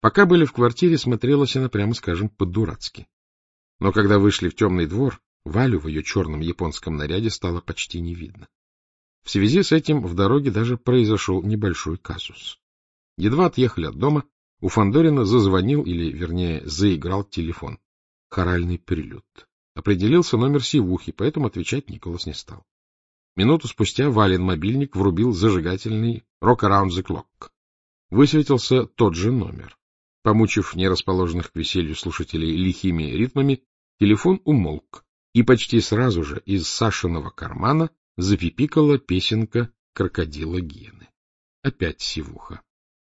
Пока были в квартире, смотрелась она, прямо скажем, по-дурацки. Но когда вышли в темный двор, Валю в ее черном японском наряде стало почти не видно. В связи с этим в дороге даже произошел небольшой казус. Едва отъехали от дома, у Фандорина зазвонил, или, вернее, заиграл телефон. Хоральный прелюд. Определился номер сивухи, поэтому отвечать Николас не стал. Минуту спустя Валин мобильник врубил зажигательный «Rock Around the Clock». Высветился тот же номер. Помучив нерасположенных к веселью слушателей лихими ритмами, телефон умолк, и почти сразу же из Сашиного кармана запипикала песенка крокодила Гены. Опять сивуха.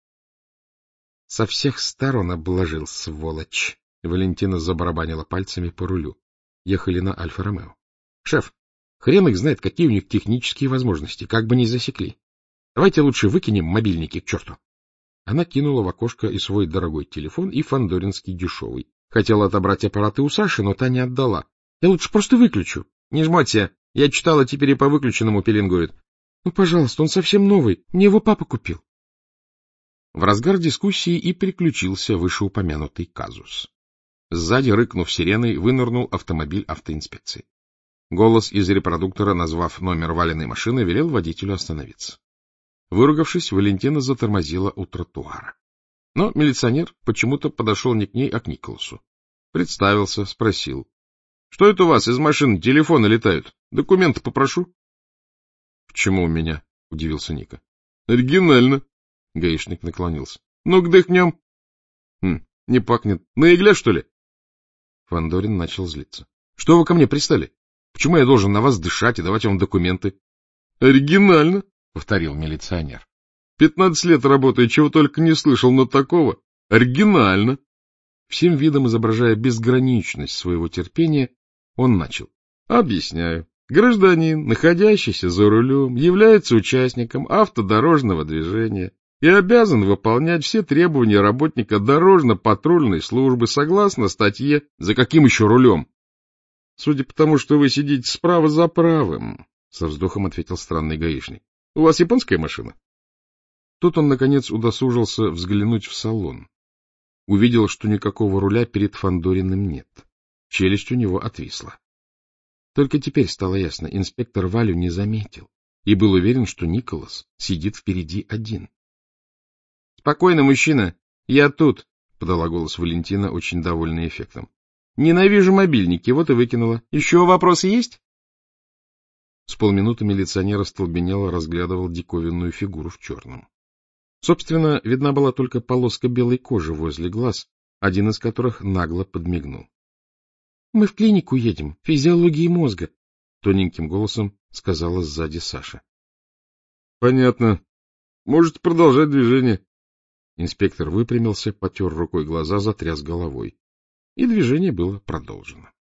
Со всех сторон обложил, сволочь. Валентина забарабанила пальцами по рулю. Ехали на Альфа-Ромео. — Шеф, хрен их знает, какие у них технические возможности, как бы ни засекли. Давайте лучше выкинем мобильники к черту. Она кинула в окошко и свой дорогой телефон, и фандоринский дешевый. Хотела отобрать аппараты у Саши, но та не отдала. — Я лучше просто выключу. Не жмоться. Я читала, теперь и по выключенному пеленгуют. — Ну, пожалуйста, он совсем новый. Мне его папа купил. В разгар дискуссии и приключился вышеупомянутый казус. Сзади, рыкнув сиреной, вынырнул автомобиль автоинспекции. Голос из репродуктора, назвав номер Валиной машины, велел водителю остановиться. Выругавшись, Валентина затормозила у тротуара. Но милиционер почему-то подошел не к ней, а к Николасу. Представился, спросил. — Что это у вас из машины телефоны летают? Документы попрошу. — Почему у меня? — удивился Ника. — Оригинально. Гаишник наклонился. — Ну-ка дыхнем. — Не пахнет. На игле, что ли? Фандорин начал злиться. — Что вы ко мне пристали? Почему я должен на вас дышать и давать вам документы? — Оригинально, — повторил милиционер. — 15 лет работаю, чего только не слышал, но такого. Оригинально. Всем видом изображая безграничность своего терпения, он начал. — Объясняю. Гражданин, находящийся за рулем, является участником автодорожного движения и обязан выполнять все требования работника дорожно-патрульной службы согласно статье «За каким еще рулем?». — Судя по тому, что вы сидите справа за правым, — со вздохом ответил странный гаишник. — У вас японская машина? Тут он, наконец, удосужился взглянуть в салон. Увидел, что никакого руля перед Фандориным нет. Челюсть у него отвисла. Только теперь стало ясно, инспектор Валю не заметил и был уверен, что Николас сидит впереди один. — Спокойно, мужчина, я тут, — подала голос Валентина, очень довольная эффектом. — Ненавижу мобильники, вот и выкинула. Еще вопросы есть? С полминуты милиционер остолбенело разглядывал диковинную фигуру в черном. Собственно, видна была только полоска белой кожи возле глаз, один из которых нагло подмигнул. — Мы в клинику едем, физиологии мозга, — тоненьким голосом сказала сзади Саша. — Понятно. Можете продолжать движение. Инспектор выпрямился, потер рукой глаза, затряс головой. И движение было продолжено.